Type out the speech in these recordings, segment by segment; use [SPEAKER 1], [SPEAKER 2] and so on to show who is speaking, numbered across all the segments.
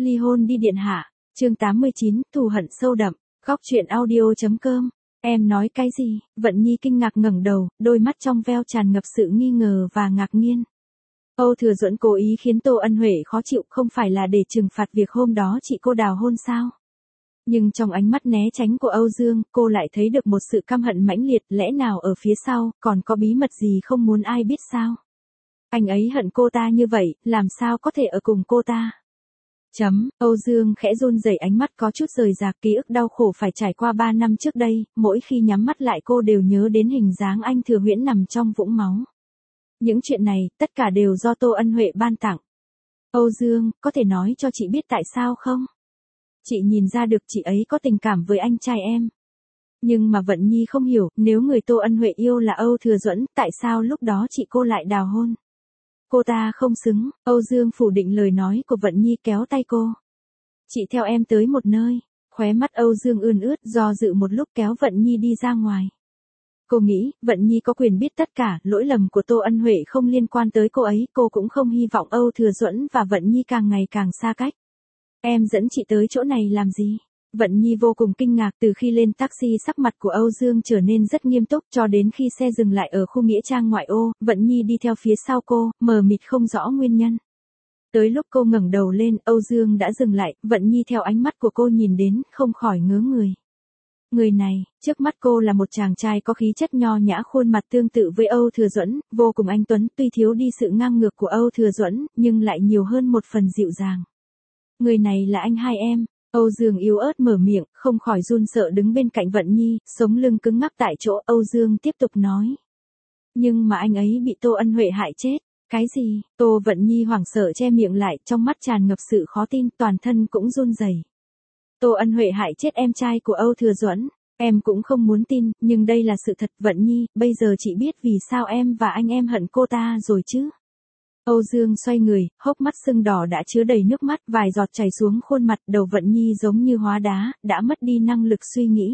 [SPEAKER 1] Ly hôn đi điện hạ. Chương 89, thù hận sâu đậm. Góc truyện audio.com. Em nói cái gì? Vận Nhi kinh ngạc ngẩng đầu, đôi mắt trong veo tràn ngập sự nghi ngờ và ngạc nhiên. Âu Thừa Duẫn cố ý khiến Tô Ân Huệ khó chịu, không phải là để trừng phạt việc hôm đó chị cô đào hôn sao? Nhưng trong ánh mắt né tránh của Âu Dương, cô lại thấy được một sự căm hận mãnh liệt, lẽ nào ở phía sau, còn có bí mật gì không muốn ai biết sao? Anh ấy hận cô ta như vậy, làm sao có thể ở cùng cô ta? Âu Dương khẽ run rẩy, ánh mắt có chút rời rạc, ký ức đau khổ phải trải qua 3 năm trước đây, mỗi khi nhắm mắt lại cô đều nhớ đến hình dáng anh Thừa Huyễn nằm trong vũng máu. Những chuyện này, tất cả đều do Tô Ân Huệ ban tặng. Âu Dương, có thể nói cho chị biết tại sao không? Chị nhìn ra được chị ấy có tình cảm với anh trai em. Nhưng mà Vận Nhi không hiểu, nếu người Tô Ân Huệ yêu là Âu Thừa Duẫn, tại sao lúc đó chị cô lại đào hôn? Cô ta không xứng. Âu Dương phủ định lời nói của Vận Nhi, kéo tay cô. Chị theo em tới một nơi. Khóe mắt Âu Dương ươn ướt, do dự một lúc kéo Vận Nhi đi ra ngoài. Cô nghĩ, Vận Nhi có quyền biết tất cả, lỗi lầm của Tô Ân Huệ không liên quan tới cô ấy, cô cũng không hy vọng Âu Thừa Duẫn và Vận Nhi càng ngày càng xa cách. Em dẫn chị tới chỗ này làm gì? Vận Nhi vô cùng kinh ngạc, từ khi lên taxi sắc mặt của Âu Dương trở nên rất nghiêm túc, cho đến khi xe dừng lại ở khu nghĩa trang ngoại ô, Vận Nhi đi theo phía sau cô, mờ mịt không rõ nguyên nhân. Tới lúc cô ngẩng đầu lên, Âu Dương đã dừng lại, Vận Nhi theo ánh mắt của cô nhìn đến, không khỏi ngớ người. Người này, trước mắt cô là một chàng trai có khí chất nho nhã, khuôn mặt tương tự với Âu Thừa Duẫn, vô cùng anh tuấn, tuy thiếu đi sự ngang ngược của Âu Thừa Duẫn, nhưng lại nhiều hơn một phần dịu dàng. Người này là anh hai em. Âu Dương yếu ớt mở miệng, không khỏi run sợ đứng bên cạnh Vận Nhi, sống lưng cứng ngắc tại chỗ. Âu Dương tiếp tục nói. Nhưng mà anh ấy bị Tô Ân Huệ hại chết. Cái gì? Tô Vận Nhi hoảng sợ che miệng lại, trong mắt tràn ngập sự khó tin, toàn thân cũng run rẩy. Tô Ân Huệ hại chết em trai của Âu Thừa Duẫn. Em cũng không muốn tin, nhưng đây là sự thật. Vận Nhi, bây giờ chị biết vì sao em và anh em hận cô ta rồi chứ? Âu Dương xoay người, hốc mắt sưng đỏ đã chứa đầy nước mắt, vài giọt chảy xuống khuôn mặt, đầu Vận Nhi giống như hóa đá, đã mất đi năng lực suy nghĩ.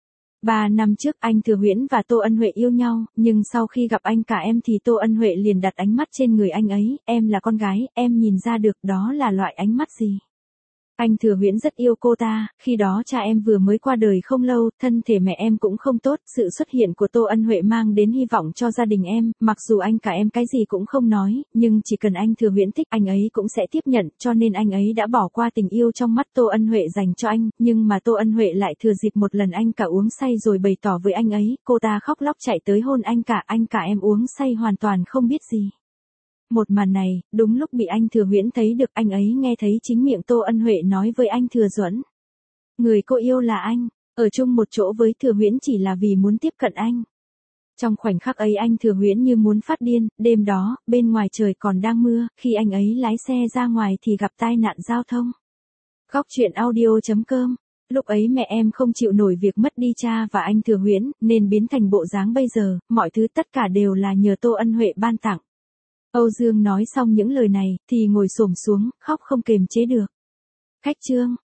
[SPEAKER 1] 3 năm trước anh Thừa Huyễn và Tô Ân Huệ yêu nhau, nhưng sau khi gặp anh cả em thì Tô Ân Huệ liền đặt ánh mắt trên người anh ấy, em là con gái, em nhìn ra được đó là loại ánh mắt gì. Anh Thừa Huyễn rất yêu cô ta, khi đó cha em vừa mới qua đời không lâu, thân thể mẹ em cũng không tốt, sự xuất hiện của Tô Ân Huệ mang đến hy vọng cho gia đình em, mặc dù anh cả em cái gì cũng không nói, nhưng chỉ cần anh Thừa Huyễn thích anh ấy cũng sẽ tiếp nhận, cho nên anh ấy đã bỏ qua tình yêu trong mắt Tô Ân Huệ dành cho anh, nhưng mà Tô Ân Huệ lại thừa dịp một lần anh cả uống say rồi bày tỏ với anh ấy, cô ta khóc lóc chạy tới hôn anh cả em uống say hoàn toàn không biết gì. Một màn này, đúng lúc bị anh Thừa Huyễn thấy được, anh ấy nghe thấy chính miệng Tô Ân Huệ nói với anh Thừa Duẫn. Người cô yêu là anh, ở chung một chỗ với Thừa Huyễn chỉ là vì muốn tiếp cận anh. Trong khoảnh khắc ấy anh Thừa Huyễn như muốn phát điên, đêm đó, bên ngoài trời còn đang mưa, khi anh ấy lái xe ra ngoài thì gặp tai nạn giao thông. Góc truyện audio.com. Lúc ấy mẹ em không chịu nổi việc mất đi cha và anh Thừa Huyễn, nên biến thành bộ dáng bây giờ, mọi thứ tất cả đều là nhờ Tô Ân Huệ ban tặng. Âu Dương nói xong những lời này, thì ngồi xổm xuống, khóc không kềm chế được. Khách trương,